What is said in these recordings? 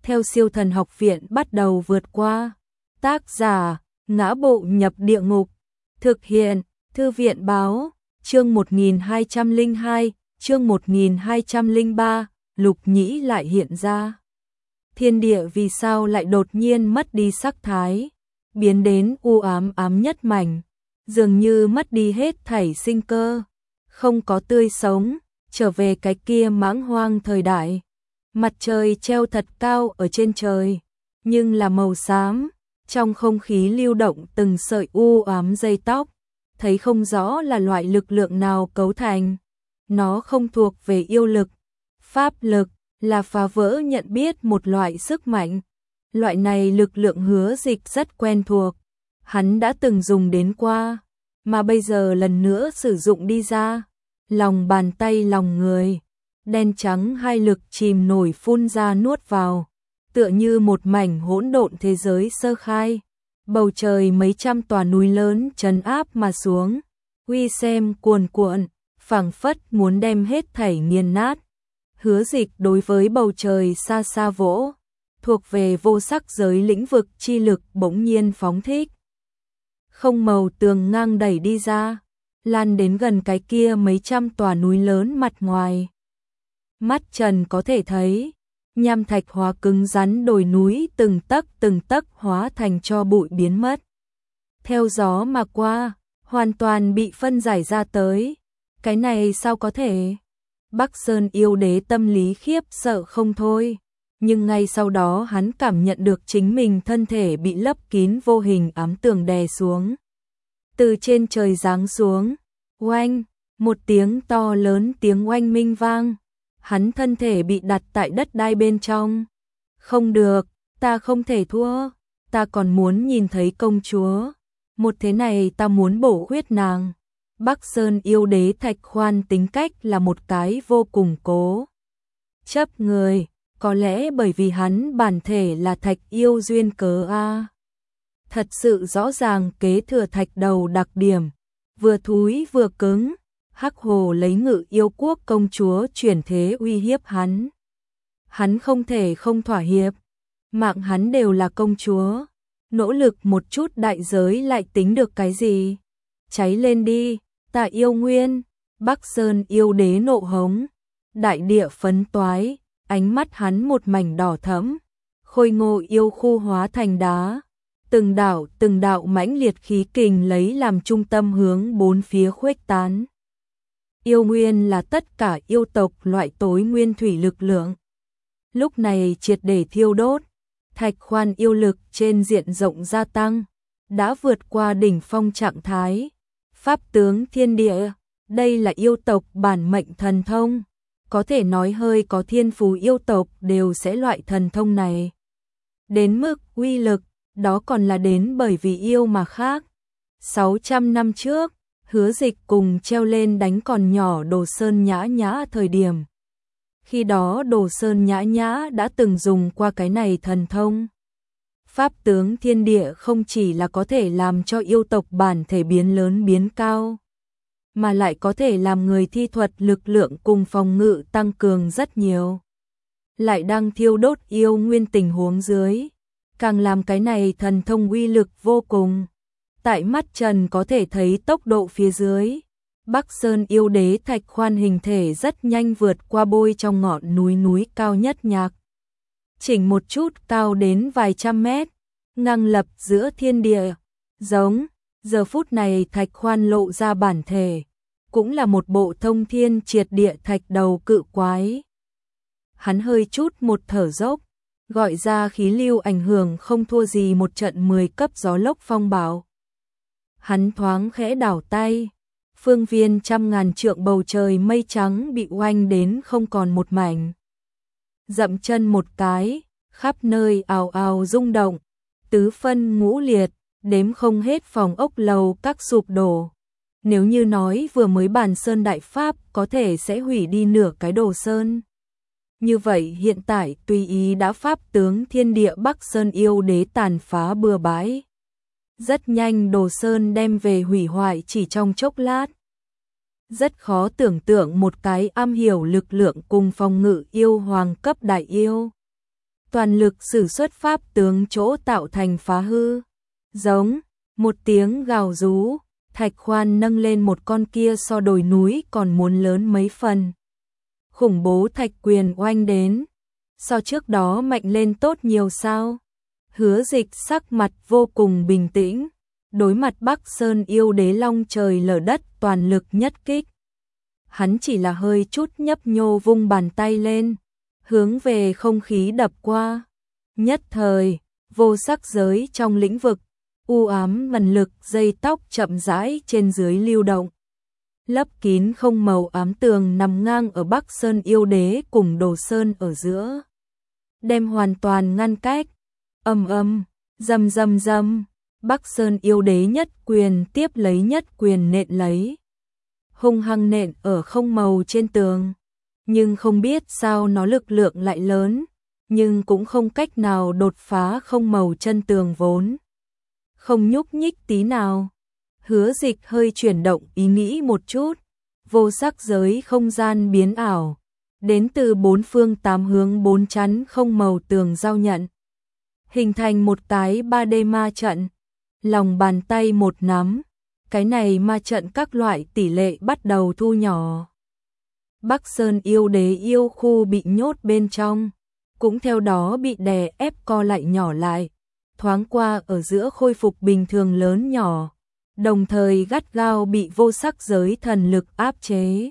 theo Siêu Thần Học Viện bắt đầu vượt qua. Tác giả: Ngã Bộ Nhập Địa Ngục. Thực hiện: Thư viện Báo. Chương 1202, chương 1203, Lục Nhĩ lại hiện ra. Thiên địa vì sao lại đột nhiên mất đi sắc thái, biến đến u ám ám nhất mảnh, dường như mất đi hết thảy sinh cơ, không có tươi sống, trở về cái kia mãng hoang thời đại. Mặt trời treo thật cao ở trên trời, nhưng là màu xám, trong không khí lưu động từng sợi u ám dây tóc, thấy không rõ là loại lực lượng nào cấu thành. Nó không thuộc về yêu lực, pháp lực, là phá vỡ nhận biết một loại sức mạnh. Loại này lực lượng Hứa Dịch rất quen thuộc, hắn đã từng dùng đến qua, mà bây giờ lần nữa sử dụng đi ra. Lòng bàn tay lòng người, đen trắng hai lực chìm nổi phun ra nuốt vào, tựa như một mảnh hỗn độn thế giới sơ khai. Bầu trời mấy trăm tòa núi lớn trấn áp mà xuống, uy xem cuồn cuộn, phảng phất muốn đem hết thảy nghiền nát. Hứa Dịch đối với bầu trời xa xa vỗ, thuộc về vô sắc giới lĩnh vực chi lực bỗng nhiên phóng thích. Không màu tường ngang đẩy đi ra, lan đến gần cái kia mấy trăm tòa núi lớn mặt ngoài. Mắt trần có thể thấy, nham thạch hóa cứng rắn đồi núi từng tấc hóa thành tro bụi biến mất. Theo gió mà qua, hoàn toàn bị phân giải ra tới. Cái này sao có thể? Bắc Sơn yêu đế tâm lý khiếp sợ không thôi, nhưng ngay sau đó hắn cảm nhận được chính mình thân thể bị lấp kín vô hình ám tường đè xuống. Từ trên trời giáng xuống, oanh, một tiếng to lớn tiếng oanh minh vang, hắn thân thể bị đặt tại đất đai bên trong. Không được, ta không thể thua, ta còn muốn nhìn thấy công chúa, một thế này ta muốn bổ huyết nàng. Bắc Sơn yêu đế Thạch Khoan tính cách là một cái vô cùng cố chấp người, có lẽ bởi vì hắn bản thể là thạch yêu duyên cớ a. Thật sự rõ ràng kế thừa thạch đầu đặc điểm, vừa thúi vừa cứng. Hắc Hồ lấy Ngự Yêu Quốc công chúa chuyển thế uy hiếp hắn. Hắn không thể không thỏa hiệp, mạng hắn đều là công chúa, nỗ lực một chút đại giới lại tính được cái gì? Cháy lên đi, ta yêu nguyên. Bắc Sơn yêu đế nộ hống, đại địa phấn toái, ánh mắt hắn một mảnh đỏ thẫm, khôi ngô yêu khu hóa thành đá, từng đạo mãnh liệt khí kình lấy làm trung tâm hướng bốn phía khuếch tán. Yêu nguyên là tất cả yêu tộc loại tối nguyên thủy lực lượng. Lúc này triệt để thiêu đốt, Thạch Khoan yêu lực trên diện rộng gia tăng, đã vượt qua đỉnh phong trạng thái. Pháp tướng thiên địa, đây là yêu tộc bản mệnh thần thông, có thể nói hơi có thiên phú yêu tộc đều sẽ loại thần thông này. Đến mức uy lực, đó còn là đến bởi vì yêu mà khác. 600 năm trước, Hứa Dịch cùng treo lên đánh còn nhỏ Đồ Sơn Nhã Nhã thời điểm. Khi đó Đồ Sơn Nhã Nhã đã từng dùng qua cái này thần thông. Pháp tướng thiên địa không chỉ là có thể làm cho yêu tộc bản thể biến lớn biến cao, mà lại có thể làm người thi thuật lực lượng cùng phòng ngự tăng cường rất nhiều. Lại đang thiêu đốt yêu nguyên tình huống dưới, càng làm cái này thần thông uy lực vô cùng. Tại mắt trần có thể thấy tốc độ phía dưới, Bắc Sơn yêu đế Thạch Khoan hình thể rất nhanh vượt qua bôi trong ngọn núi cao nhất nhạc. Chỉnh một chút cao đến vài trăm mét, ngang lập giữa thiên địa, giống. Giờ phút này Thạch Khoan lộ ra bản thể, cũng là một bộ thông thiên triệt địa thạch đầu cự quái. Hắn hơi chút một thở dốc, gọi ra khí lưu ảnh hưởng không thua gì một trận 10 cấp gió lốc phong bão. Hắn thoáng khẽ đảo tay, phương viên trăm ngàn trượng bầu trời mây trắng bị oanh đến không còn một mảnh. Dậm chân một cái, khắp nơi ào ào rung động, tứ phân ngũ liệt, đếm không hết phòng ốc lầu các sụp đổ. Nếu như nói vừa mới Bàn Sơn đại pháp có thể sẽ hủy đi nửa cái Đồ Sơn, như vậy hiện tại tùy ý đã pháp tướng thiên địa Bắc Sơn yêu đế tàn phá bừa bãi. Rất nhanh Đồ Sơn đem về hủy hoại chỉ trong chốc lát. Rất khó tưởng tượng một cái am hiểu lực lượng cùng phòng ngự yêu hoàng cấp đại yêu. toàn lực sử xuất pháp tướng chỗ tạo thành phá hư. Giống, một tiếng gào rú, Thạch Khoan nâng lên một con kia so đồi núi còn muốn lớn mấy phần. Khủng bố thạch quyền oanh đến, so trước đó mạnh lên tốt nhiều sao? Hứa Dịch sắc mặt vô cùng bình tĩnh, đối mặt Bắc Sơn yêu đế long trời lở đất toàn lực nhất kích. Hắn chỉ là hơi chút nhấp nhô vung bàn tay lên, hướng về không khí đập qua. Nhất thời, vô sắc giới trong lĩnh vực, u ám mần lực dây tóc chậm rãi trên dưới lưu động. Lấp kín không màu ám tường nằm ngang ở Bắc Sơn yêu đế cùng Đồ Sơn ở giữa. Đem hoàn toàn ngăn cách. Ầm ầm, rầm rầm rầm, Bắc Sơn yêu đế nhất quyền tiếp lấy nhất quyền nện lấy. Hung hăng nện ở không màu trên tường. Nhưng không biết sao nó lực lượng lại lớn, nhưng cũng không cách nào đột phá không màu chân tường vốn. Không nhúc nhích tí nào. Hứa Dịch hơi chuyển động ý nghĩ một chút, vô sắc giới không gian biến ảo, đến từ bốn phương tám hướng bốn chắn không màu tường giao nhận, hình thành một cái 3D ma trận. Lòng bàn tay một nắm, cái này ma trận các loại tỷ lệ bắt đầu thu nhỏ. Bắc Sơn yêu đế yêu khu bị nhốt bên trong, cũng theo đó bị đè ép co lại nhỏ lại, thoáng qua ở giữa khôi phục bình thường lớn nhỏ, đồng thời gắt gao bị vô sắc giới thần lực áp chế.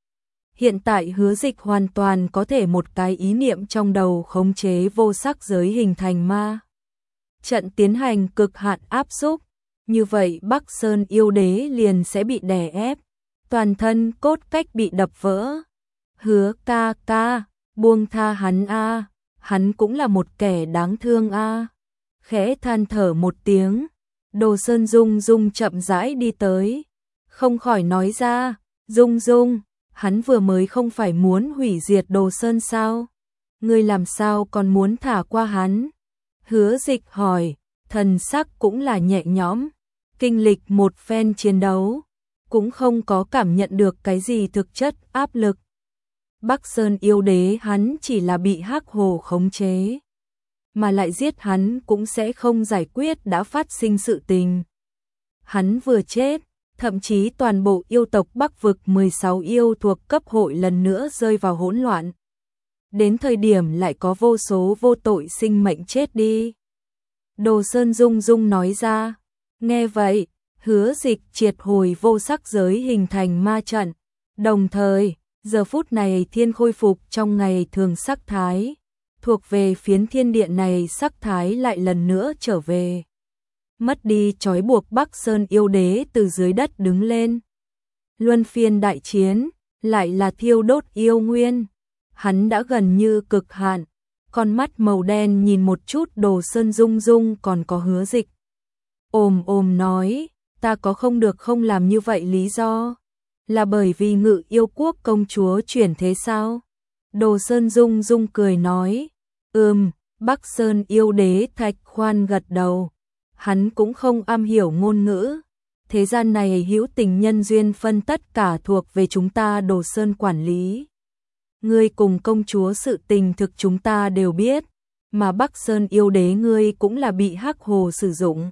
Hiện tại Hứa Dịch hoàn toàn có thể một cái ý niệm trong đầu khống chế vô sắc giới hình thành ma trận tiến hành cực hạn áp xúc, như vậy Bắc Sơn yêu đế liền sẽ bị đè ép, toàn thân cốt cách bị đập vỡ. Hứa ca ca, buông tha hắn a, hắn cũng là một kẻ đáng thương a. Khẽ than thở một tiếng, Đồ Sơn Dung Dung chậm rãi đi tới, không khỏi nói ra, Dung Dung, hắn vừa mới không phải muốn hủy diệt Đồ Sơn sao? Ngươi làm sao còn muốn thả qua hắn? Hứa Dịch hỏi, thần sắc cũng là nhẹ nhõm, kinh lịch một phen chiến đấu, cũng không có cảm nhận được cái gì thực chất áp lực. Bắc Sơn yêu đế hắn chỉ là bị Hắc Hồ khống chế, mà lại giết hắn cũng sẽ không giải quyết đã phát sinh sự tình. Hắn vừa chết, thậm chí toàn bộ yêu tộc Bắc vực 16 yêu thuộc cấp hội lần nữa rơi vào hỗn loạn. Đến thời điểm lại có vô số vô tội sinh mệnh chết đi. Đồ Sơn Dung Dung nói ra, nghe vậy, Hứa Dịch triệt hồi vô sắc giới hình thành ma trận, đồng thời, giờ phút này thiên khôi phục trong ngày thường sắc thái, thuộc về phiến thiên địa này sắc thái lại lần nữa trở về. Mất đi trói buộc Bắc Sơn yêu đế từ dưới đất đứng lên. Luân phiên đại chiến, lại là thiêu đốt yêu nguyên. Hắn đã gần như cực hạn, con mắt màu đen nhìn một chút Đồ Sơn Dung Dung còn có Hứa Dịch. Ồm ồm nói, ta có không được không làm như vậy lý do, là bởi vì Ngự Yêu Quốc công chúa chuyển thế sao? Đồ Sơn Dung Dung cười nói, Bắc Sơn yêu đế Thạch Khoan gật đầu, hắn cũng không am hiểu ngôn ngữ. Thế gian này hữu tình nhân duyên phân tất cả thuộc về chúng ta Đồ Sơn quản lý. Ngươi cùng công chúa sự tình thực chúng ta đều biết, mà Bắc Sơn yêu đế ngươi cũng là bị Hắc Hồ sử dụng.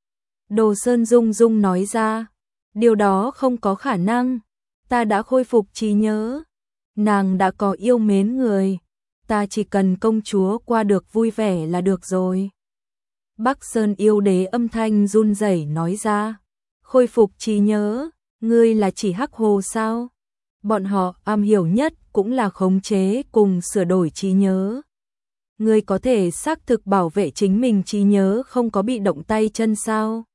Đồ Sơn Dung Dung nói ra, điều đó không có khả năng, ta đã khôi phục trí nhớ, nàng đã có yêu mến người, ta chỉ cần công chúa qua được vui vẻ là được rồi. Bắc Sơn yêu đế âm thanh run rẩy nói ra, khôi phục trí nhớ, ngươi là chỉ Hắc Hồ sao? Bọn họ am hiểu nhất cũng là khống chế cùng sửa đổi trí nhớ. Ngươi có thể xác thực bảo vệ chính mình trí nhớ không có bị động tay chân sao?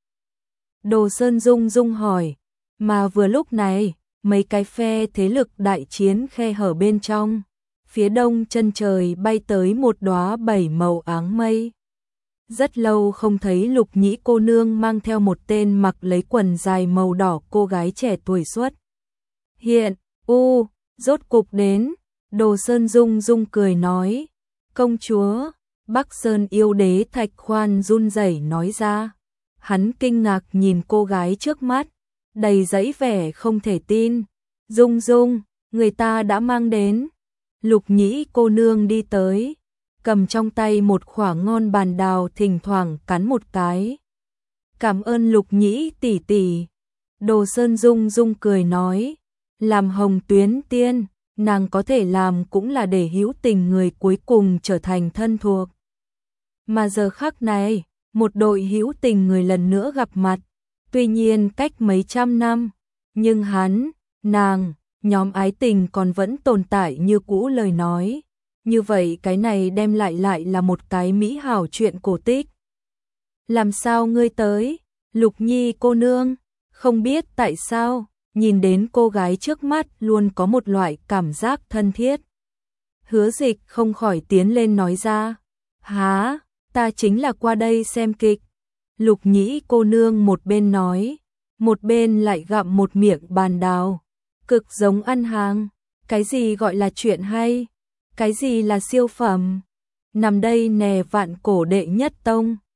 Đồ Sơn Dung Dung hỏi, mà vừa lúc này, mấy cái phe thế lực đại chiến khe hở bên trong, phía đông chân trời bay tới một đóa 7 màu áng mây. Rất lâu không thấy Lục Nhĩ cô nương mang theo một tên mặc lấy quần dài màu đỏ cô gái trẻ tuổi xuất hiện. Rốt cục đến. Đồ Sơn Dung Dung cười nói, công chúa. Bắc Sơn yêu đế Thạch Khoan run rẩy nói ra. Hắn kinh ngạc nhìn cô gái trước mắt, đầy dẫy vẻ không thể tin. Dung Dung, người ta đã mang đến. Lục Nhĩ cô nương đi tới, cầm trong tay một quả ngon bàn đào thỉnh thoảng cắn một cái. Cảm ơn Lục Nhĩ tỷ tỷ. Đồ Sơn rung rung cười nói, làm Hồng Tuyến Tiên, nàng có thể làm cũng là để hữu tình người cuối cùng trở thành thân thuộc. Mà giờ khắc này, một đội hữu tình người lần nữa gặp mặt, tuy nhiên cách mấy trăm năm, nhưng hắn, nàng, nhóm ái tình còn vẫn tồn tại như cũ lời nói. Như vậy cái này đem lại là một cái mỹ hảo chuyện cổ tích. Làm sao ngươi tới, Lục Nhi cô nương? Không biết tại sao, nhìn đến cô gái trước mắt luôn có một loại cảm giác thân thiết. Hứa Dịch không khỏi tiến lên nói ra, há, ta chính là qua đây xem kịch. Lục Nhĩ cô nương một bên nói, một bên lại gặm một miệng bàn đào, cực giống ăn hàng. Cái gì gọi là chuyện hay? Cái gì là siêu phẩm? Nằm đây nè vạn cổ đệ nhất tông.